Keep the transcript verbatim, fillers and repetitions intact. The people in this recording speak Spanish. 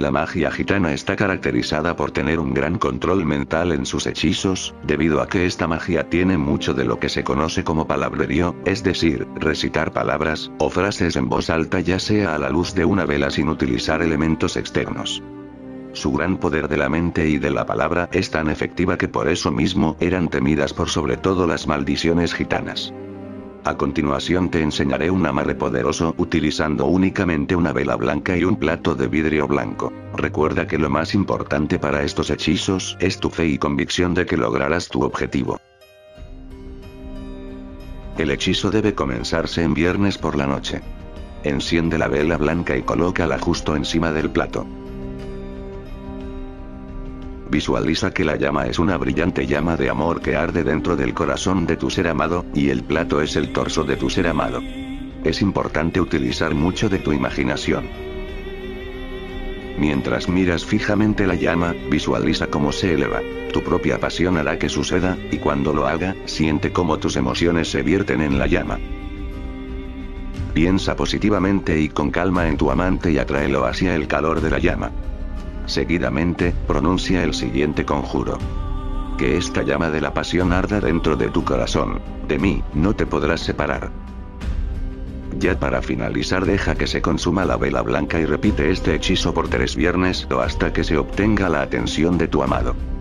La magia gitana está caracterizada por tener un gran control mental en sus hechizos, debido a que esta magia tiene mucho de lo que se conoce como palabrerío, es decir, recitar palabras o frases en voz alta ya sea a la luz de una vela sin utilizar elementos externos. Su gran poder de la mente y de la palabra es tan efectiva que por eso mismo eran temidas por sobre todo las maldiciones gitanas. A continuación te enseñaré un amarre poderoso utilizando únicamente una vela blanca y un plato de vidrio blanco. Recuerda que lo más importante para estos hechizos es tu fe y convicción de que lograrás tu objetivo. El hechizo debe comenzarse en viernes por la noche. Enciende la vela blanca y colócala justo encima del plato. Visualiza que la llama es una brillante llama de amor que arde dentro del corazón de tu ser amado, y el plato es el torso de tu ser amado. Es importante utilizar mucho de tu imaginación. Mientras miras fijamente la llama, visualiza cómo se eleva. Tu propia pasión hará que suceda, y cuando lo haga, siente cómo tus emociones se vierten en la llama. Piensa positivamente y con calma en tu amante y atráelo hacia el calor de la llama. Seguidamente, pronuncia el siguiente conjuro. Que esta llama de la pasión arda dentro de tu corazón. De mí, no te podrás separar. Ya para finalizar deja que se consuma la vela blanca y repite este hechizo por tres viernes o hasta que se obtenga la atención de tu amado.